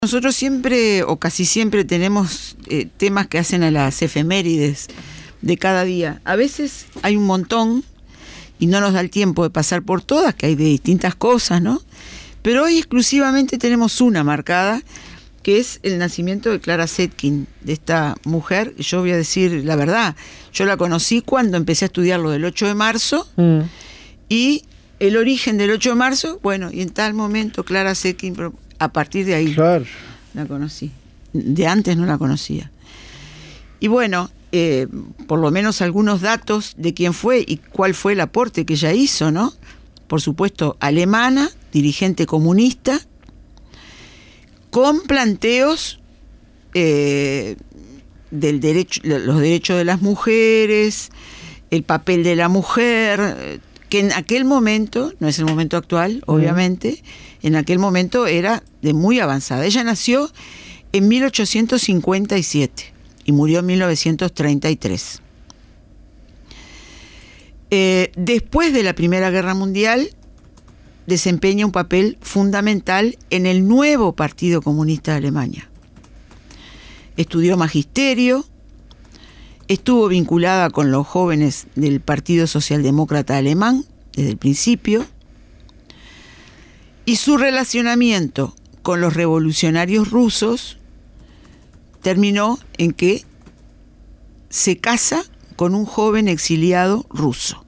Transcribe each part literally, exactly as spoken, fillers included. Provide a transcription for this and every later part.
Nosotros siempre o casi siempre tenemos eh, temas que hacen a las efemérides de cada día. A veces hay un montón y no nos da el tiempo de pasar por todas, que hay de distintas cosas, ¿no? Pero hoy exclusivamente tenemos una marcada, que es el nacimiento de Clara Zetkin, de esta mujer. Yo voy a decir la verdad, yo la conocí cuando empecé a estudiar lo del ocho de marzo, mm. y el origen del ocho de marzo, bueno, y en tal momento Clara Zetkin, a partir de ahí claro. la conocí. De antes no la conocía. Y bueno, eh, por lo menos algunos datos de quién fue y cuál fue el aporte que ella hizo, ¿no? Por supuesto, alemana, dirigente comunista, con planteos eh, del derecho, los derechos de las mujeres, el papel de la mujer, que en aquel momento, no es el momento actual, obviamente, mm. en aquel momento era de muy avanzada. Ella nació en mil ochocientos cincuenta y siete y murió en mil novecientos treinta y tres. Eh, después de la Primera Guerra Mundial, desempeña un papel fundamental en el nuevo Partido Comunista de Alemania. Estudió magisterio, estuvo vinculada con los jóvenes del Partido Socialdemócrata Alemán desde el principio, y su relacionamiento con los revolucionarios rusos terminó en que se casa con un joven exiliado ruso.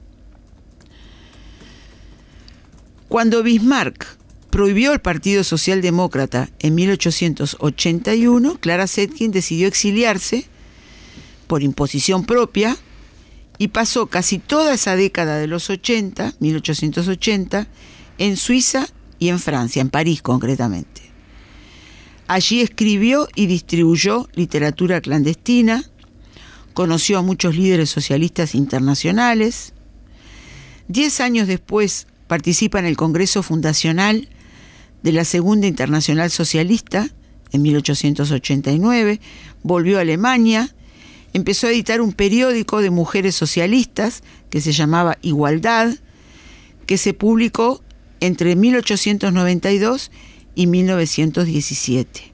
Cuando Bismarck prohibió el Partido Socialdemócrata en mil ochocientos ochenta y uno, Clara Zetkin decidió exiliarse por imposición propia y pasó casi toda esa década de los ochenta, mil ochocientos ochenta, en Suiza y en Francia, en París concretamente. Allí escribió y distribuyó literatura clandestina, conoció a muchos líderes socialistas internacionales. Diez años después participa en el Congreso Fundacional de la Segunda Internacional Socialista en mil ochocientos ochenta y nueve, volvió a Alemania, empezó a editar un periódico de mujeres socialistas que se llamaba Igualdad, que se publicó entre mil ochocientos noventa y dos y mil novecientos diecisiete.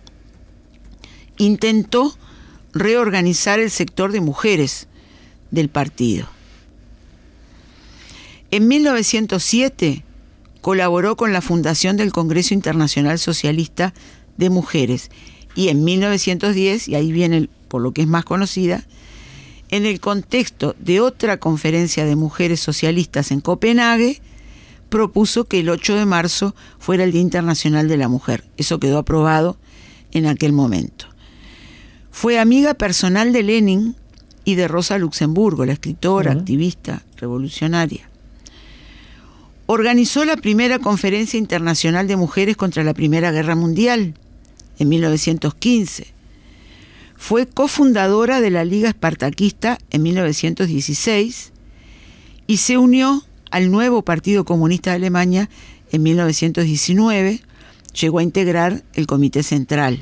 Intentó reorganizar el sector de mujeres del partido. En mil novecientos siete colaboró con la fundación del Congreso Internacional Socialista de Mujeres y en mil novecientos diez, y ahí viene por lo que es más conocida, en el contexto de otra conferencia de mujeres socialistas en Copenhague, propuso que el ocho de marzo fuera el Día Internacional de la Mujer. Eso quedó aprobado en aquel momento. Fue amiga personal de Lenin y de Rosa Luxemburgo, la escritora, uh-huh. activista, revolucionaria. Organizó la primera conferencia internacional de mujeres contra la Primera Guerra Mundial en mil novecientos quince. Fue cofundadora de la Liga Espartaquista en mil novecientos dieciséis y se unió al nuevo Partido Comunista de Alemania en mil novecientos diecinueve. Llegó a integrar el Comité Central.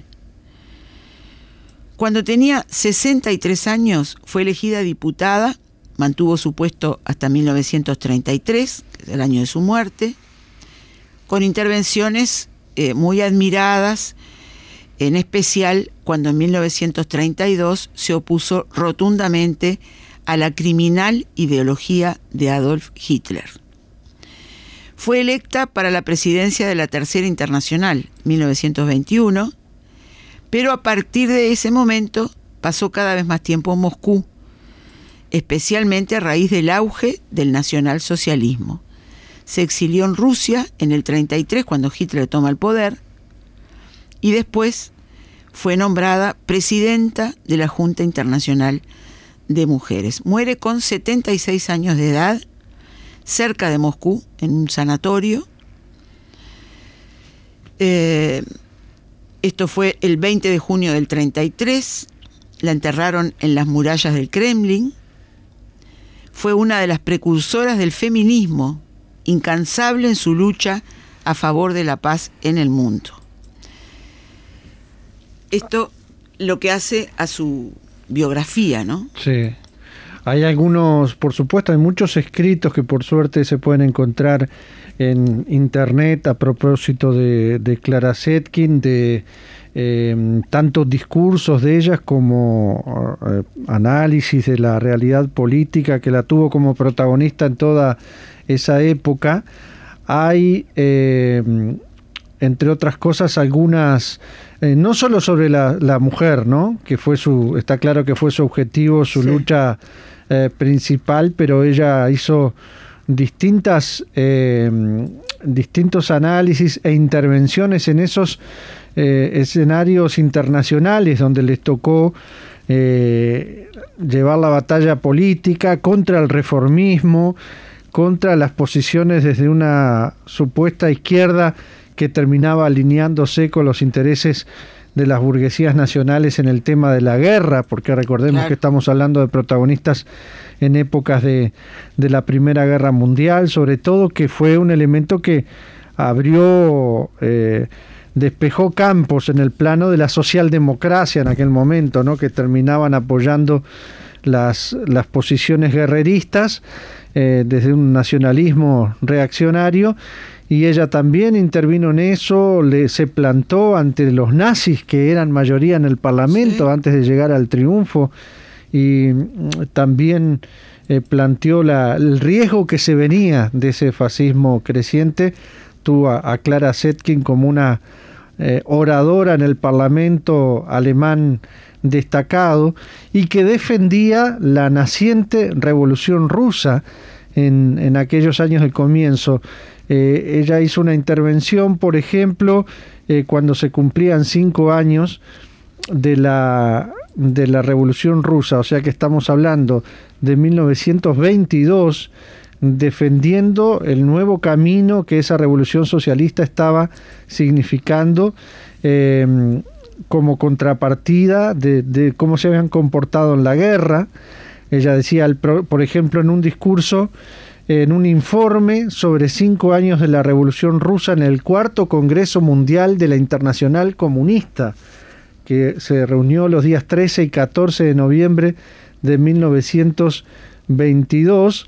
Cuando tenía sesenta y tres años fue elegida diputada, mantuvo su puesto hasta mil novecientos treinta y tres, que es el año de su muerte, con intervenciones eh, muy admiradas, en especial cuando en mil novecientos treinta y dos se opuso rotundamente a la criminal ideología de Adolf Hitler. Fue electa para la presidencia de la Tercera Internacional, mil novecientos veintiuno, pero a partir de ese momento pasó cada vez más tiempo en Moscú, especialmente a raíz del auge del nacionalsocialismo. Se exilió en Rusia en el treinta y tres, cuando Hitler toma el poder, y después fue nombrada presidenta de la Junta Internacional de Mujeres. Muere con setenta y seis años de edad, cerca de Moscú, en un sanatorio. Eh, esto fue el veinte de junio del treinta y tres, la enterraron en las murallas del Kremlin. Fue una de las precursoras del feminismo, incansable en su lucha a favor de la paz en el mundo. Esto lo que hace a su biografía, ¿no? Sí. Hay algunos, por supuesto, hay muchos escritos que por suerte se pueden encontrar en internet a propósito de, de Clara Zetkin, de eh, tantos discursos de ellas como eh, análisis de la realidad política que la tuvo como protagonista en toda esa época. Hay, eh, entre otras cosas, algunas, eh, no solo sobre la, la mujer, ¿no? Que fue su, está claro que fue su objetivo, su sí. lucha eh, principal, pero ella hizo distintas, eh, distintos análisis e intervenciones en esos eh, escenarios internacionales donde les tocó eh, llevar la batalla política contra el reformismo, contra las posiciones desde una supuesta izquierda que terminaba alineándose con los intereses de las burguesías nacionales en el tema de la guerra, porque recordemos claro. que estamos hablando de protagonistas en épocas de, de la Primera Guerra Mundial, sobre todo, que fue un elemento que abrió, eh, despejó campos en el plano de la socialdemocracia en aquel momento, ¿no? Que terminaban apoyando las, las posiciones guerreristas eh, desde un nacionalismo reaccionario. Y ella también intervino en eso, le, se plantó ante los nazis, que eran mayoría en el Parlamento, sí. antes de llegar al triunfo, y también eh, planteó la, el riesgo que se venía de ese fascismo creciente. Tuvo a, a Clara Zetkin como una eh, oradora en el Parlamento alemán destacado, y que defendía la naciente revolución rusa en, en aquellos años del comienzo. Eh, ella hizo una intervención, por ejemplo, eh, cuando se cumplían cinco años de la, de la Revolución Rusa, o sea que estamos hablando de mil novecientos veintidós, defendiendo el nuevo camino que esa revolución socialista estaba significando eh, como contrapartida de, de cómo se habían comportado en la guerra. Ella decía, por ejemplo, en un discurso, en un informe sobre cinco años de la Revolución Rusa en el cuarto Congreso Mundial de la Internacional Comunista, que se reunió los días trece y catorce de noviembre de mil novecientos veintidós,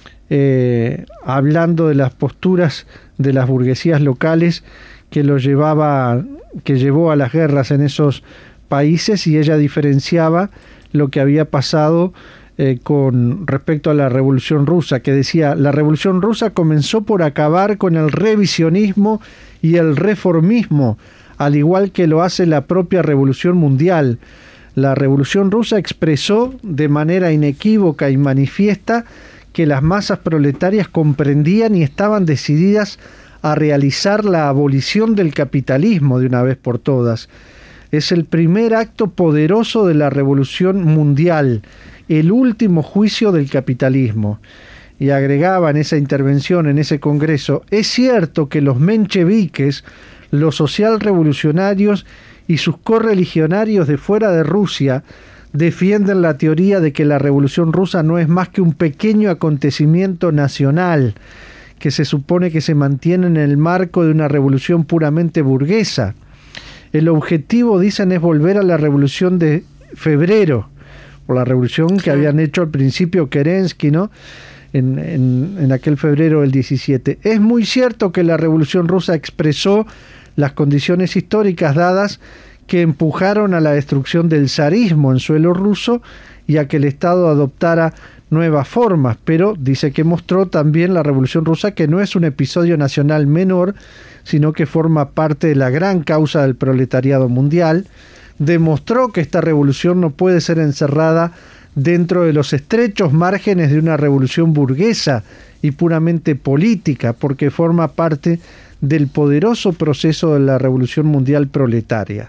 eh, hablando de las posturas de las burguesías locales que lo llevaba, que llevó a las guerras en esos países, y ella diferenciaba lo que había pasado Eh, con respecto a la Revolución Rusa, que decía: la Revolución Rusa comenzó por acabar con el revisionismo y el reformismo, al igual que lo hace la propia Revolución Mundial. La Revolución Rusa expresó de manera inequívoca y manifiesta que las masas proletarias comprendían y estaban decididas a realizar la abolición del capitalismo de una vez por todas. Es el primer acto poderoso de la Revolución Mundial, el último juicio del capitalismo. Y agregaba en esa intervención, en ese congreso: es cierto que los mencheviques, los socialrevolucionarios y sus correligionarios de fuera de Rusia defienden la teoría de que la Revolución Rusa no es más que un pequeño acontecimiento nacional, que se supone que se mantiene en el marco de una revolución puramente burguesa. El objetivo, dicen, es volver a la revolución de febrero, por la revolución que habían hecho al principio Kerensky, ¿no? En, en, en aquel febrero del diecisiete. Es muy cierto que la Revolución Rusa expresó las condiciones históricas dadas que empujaron a la destrucción del zarismo en suelo ruso y a que el Estado adoptara nuevas formas, pero dice que mostró también la Revolución Rusa que no es un episodio nacional menor, sino que forma parte de la gran causa del proletariado mundial. Demostró que esta revolución no puede ser encerrada dentro de los estrechos márgenes de una revolución burguesa y puramente política, porque forma parte del poderoso proceso de la revolución mundial proletaria.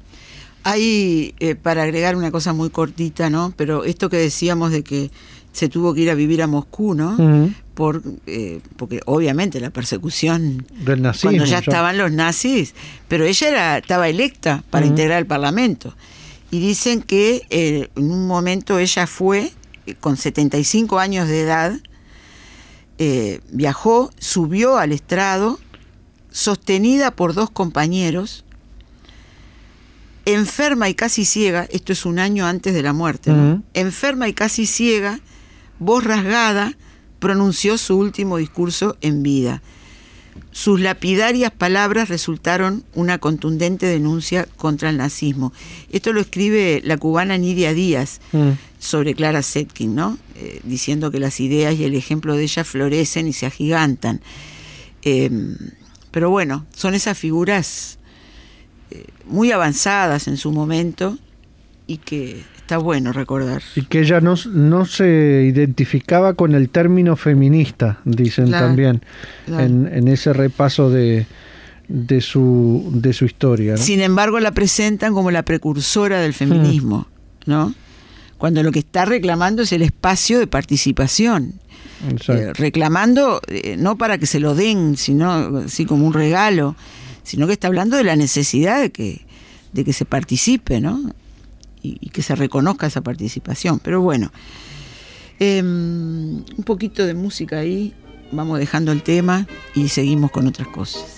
Hay, eh, para agregar una cosa muy cortita, ¿no? Pero esto que decíamos de que se tuvo que ir a vivir a Moscú, ¿no? Uh-huh. Por, eh, porque obviamente la persecución del nazismo, cuando ya estaban los nazis, pero ella era, estaba electa para uh-huh. integrar el Parlamento, y dicen que eh, en un momento ella fue eh, con setenta y cinco años de edad, eh, viajó, subió al estrado sostenida por dos compañeros, enferma y casi ciega. Esto es un año antes de la muerte, ¿no? Uh-huh. Enferma y casi ciega, voz rasgada, pronunció su último discurso en vida. Sus lapidarias palabras resultaron una contundente denuncia contra el nazismo. Esto lo escribe la cubana Nidia Díaz mm. sobre Clara Zetkin, ¿no? Eh, diciendo que las ideas y el ejemplo de ella florecen y se agigantan. Eh, pero bueno, son esas figuras eh, muy avanzadas en su momento y que está bueno recordar. Y que ella no, no se identificaba con el término feminista, dicen claro, también, claro. En, en ese repaso de, de, su, de su historia, ¿no? Sin embargo, la presentan como la precursora del feminismo, hmm. ¿no? Cuando lo que está reclamando es el espacio de participación. Eh, reclamando eh, no para que se lo den, sino así como un regalo, sino que está hablando de la necesidad de que, de que se participe, ¿no? Y que se reconozca esa participación. Pero bueno, eh, un poquito de música ahí, vamos dejando el tema y seguimos con otras cosas.